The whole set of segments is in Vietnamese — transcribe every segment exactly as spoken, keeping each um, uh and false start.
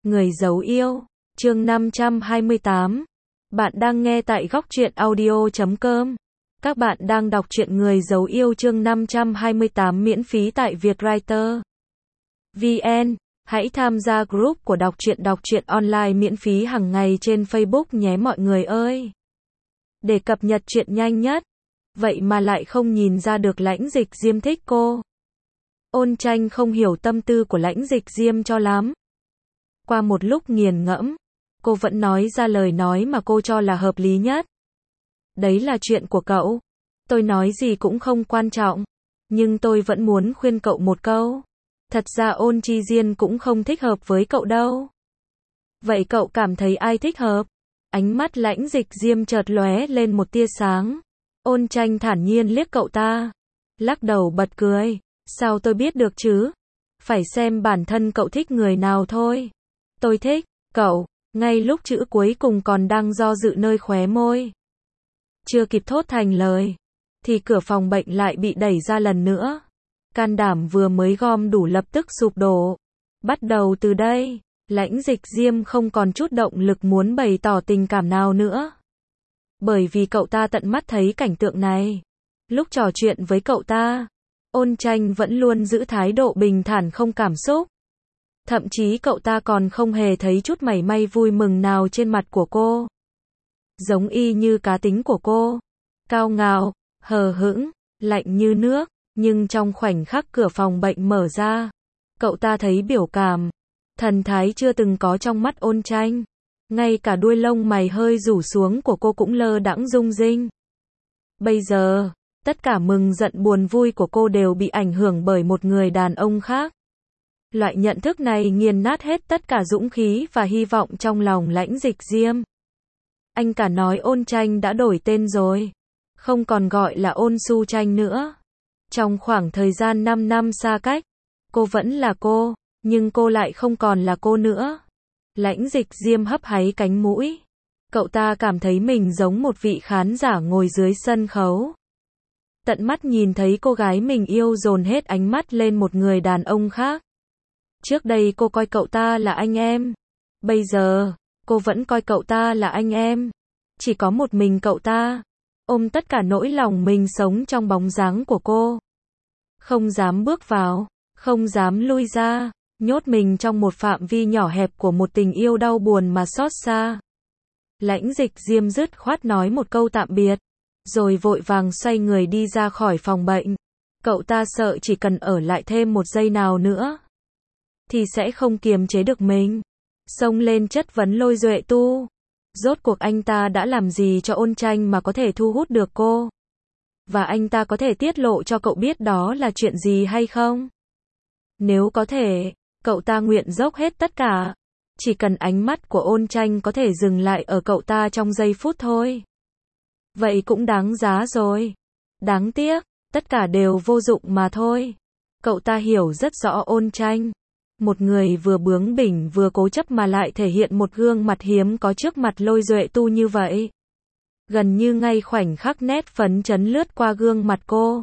Người giấu yêu, chương năm trăm hai mươi tám. Bạn đang nghe tại góc truyện audio chấm com. Các bạn đang đọc truyện Người giấu yêu chương năm trăm hai mươi tám miễn phí tại Vietwriter vê en. Hãy tham gia group của đọc truyện đọc truyện online miễn phí hàng ngày trên Facebook nhé mọi người ơi. Để cập nhật truyện nhanh nhất. Vậy mà lại không nhìn ra được Lãnh Dịch Diêm thích cô. Ôn Tranh không hiểu tâm tư của Lãnh Dịch Diêm cho lắm. Qua một lúc nghiền ngẫm, cô vẫn nói ra lời nói mà cô cho là hợp lý nhất. Đấy là chuyện của cậu. Tôi nói gì cũng không quan trọng. Nhưng tôi vẫn muốn khuyên cậu một câu. Thật ra Ôn Chi Diên cũng không thích hợp với cậu đâu. Vậy cậu cảm thấy ai thích hợp? Ánh mắt Lãnh Dịch Diêm chợt lóe lên một tia sáng. Ôn Tranh thản nhiên liếc cậu ta. Lắc đầu bật cười. Sao tôi biết được chứ? Phải xem bản thân cậu thích người nào thôi. Tôi thích cậu. Ngay lúc chữ cuối cùng còn đang do dự nơi khóe môi. Chưa kịp thốt thành lời. Thì cửa phòng bệnh lại bị đẩy ra lần nữa. Can đảm vừa mới gom đủ lập tức sụp đổ. Bắt đầu từ đây, Lãnh Dịch Diêm không còn chút động lực muốn bày tỏ tình cảm nào nữa. Bởi vì cậu ta tận mắt thấy cảnh tượng này. Lúc trò chuyện với cậu ta, Ôn Tranh vẫn luôn giữ thái độ bình thản không cảm xúc. Thậm chí cậu ta còn không hề thấy chút mảy may vui mừng nào trên mặt của cô. Giống y như cá tính của cô. Cao ngạo, hờ hững, lạnh như nước. Nhưng trong khoảnh khắc cửa phòng bệnh mở ra, cậu ta thấy biểu cảm, thần thái chưa từng có trong mắt Ôn Tranh. Ngay cả đuôi lông mày hơi rủ xuống của cô cũng lơ đãng rung rinh. Bây giờ, tất cả mừng giận buồn vui của cô đều bị ảnh hưởng bởi một người đàn ông khác. Loại nhận thức này nghiền nát hết tất cả dũng khí và hy vọng trong lòng Lãnh Dịch Diêm. Anh cả nói Ôn Tranh đã đổi tên rồi. Không còn gọi là Ôn Su Tranh nữa. Trong khoảng thời gian năm năm xa cách, cô vẫn là cô, nhưng cô lại không còn là cô nữa. Lãnh Dịch Diêm hấp háy cánh mũi. Cậu ta cảm thấy mình giống một vị khán giả ngồi dưới sân khấu. Tận mắt nhìn thấy cô gái mình yêu dồn hết ánh mắt lên một người đàn ông khác. Trước đây cô coi cậu ta là anh em. Bây giờ, cô vẫn coi cậu ta là anh em. Chỉ có một mình cậu ta ôm tất cả nỗi lòng mình sống trong bóng dáng của cô. Không dám bước vào, không dám lui ra, nhốt mình trong một phạm vi nhỏ hẹp của một tình yêu đau buồn mà xót xa. Lãnh Dịch Diêm dứt khoát nói một câu tạm biệt, rồi vội vàng xoay người đi ra khỏi phòng bệnh. Cậu ta sợ chỉ cần ở lại thêm một giây nào nữa, thì sẽ không kiềm chế được mình. Xông lên chất vấn Lôi Duệ Tu. Rốt cuộc anh ta đã làm gì cho Ôn Tranh mà có thể thu hút được cô? Và anh ta có thể tiết lộ cho cậu biết đó là chuyện gì hay không? Nếu có thể, cậu ta nguyện dốc hết tất cả. Chỉ cần ánh mắt của Ôn Tranh có thể dừng lại ở cậu ta trong giây phút thôi. Vậy cũng đáng giá rồi. Đáng tiếc, tất cả đều vô dụng mà thôi. Cậu ta hiểu rất rõ Ôn Tranh. Một người vừa bướng bỉnh vừa cố chấp mà lại thể hiện một gương mặt hiếm có trước mặt Lôi Duệ Tu như vậy. Gần như ngay khoảnh khắc nét phấn chấn lướt qua gương mặt cô.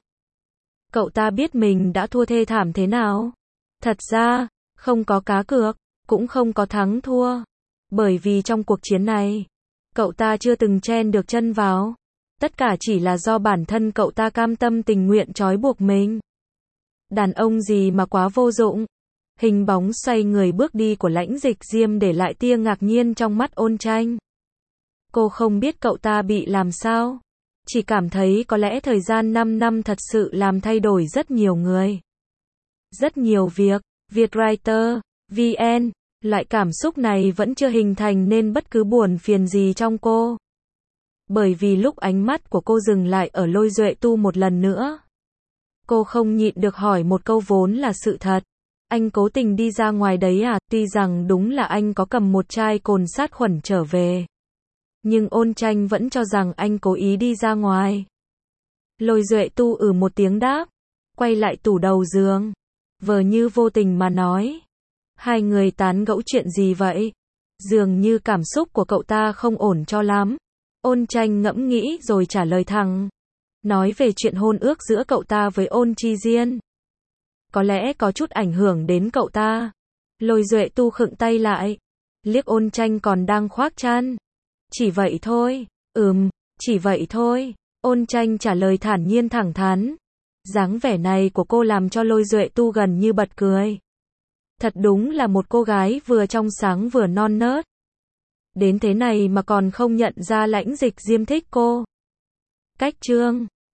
Cậu ta biết mình đã thua thê thảm thế nào. Thật ra, không có cá cược, cũng không có thắng thua. Bởi vì trong cuộc chiến này, cậu ta chưa từng chen được chân vào. Tất cả chỉ là do bản thân cậu ta cam tâm tình nguyện trói buộc mình. Đàn ông gì mà quá vô dụng. Hình bóng xoay người bước đi của Lãnh Dịch Diêm để lại tia ngạc nhiên trong mắt Ôn Tranh. Cô không biết cậu ta bị làm sao. Chỉ cảm thấy có lẽ thời gian năm năm thật sự làm thay đổi rất nhiều người. Rất nhiều việc. Vietwriter vê en. Loại cảm xúc này vẫn chưa hình thành nên bất cứ buồn phiền gì trong cô. Bởi vì lúc ánh mắt của cô dừng lại ở Lôi Duệ Tu một lần nữa, cô không nhịn được hỏi một câu vốn là sự thật. Anh cố tình đi ra ngoài đấy à? Tuy rằng đúng là anh có cầm một chai cồn sát khuẩn trở về. Nhưng Ôn Tranh vẫn cho rằng anh cố ý đi ra ngoài. Lôi Duệ Tu ừ một tiếng đáp. Quay lại tủ đầu giường. Vờ như vô tình mà nói. Hai người tán gẫu chuyện gì vậy? Dường như cảm xúc của cậu ta không ổn cho lắm. Ôn Tranh ngẫm nghĩ rồi trả lời thẳng. Nói về chuyện hôn ước giữa cậu ta với Ôn Chi Diên. Có lẽ có chút ảnh hưởng đến cậu ta. Lôi Duệ Tu khựng tay lại. Liếc Ôn Tranh còn đang khoác chăn. Chỉ vậy thôi. Ừm, chỉ vậy thôi. Ôn Tranh trả lời thản nhiên thẳng thắn. Dáng vẻ này của cô làm cho Lôi Duệ Tu gần như bật cười. Thật đúng là một cô gái vừa trong sáng vừa non nớt. Đến thế này mà còn không nhận ra Lãnh Dịch Diêm thích cô. Cách chương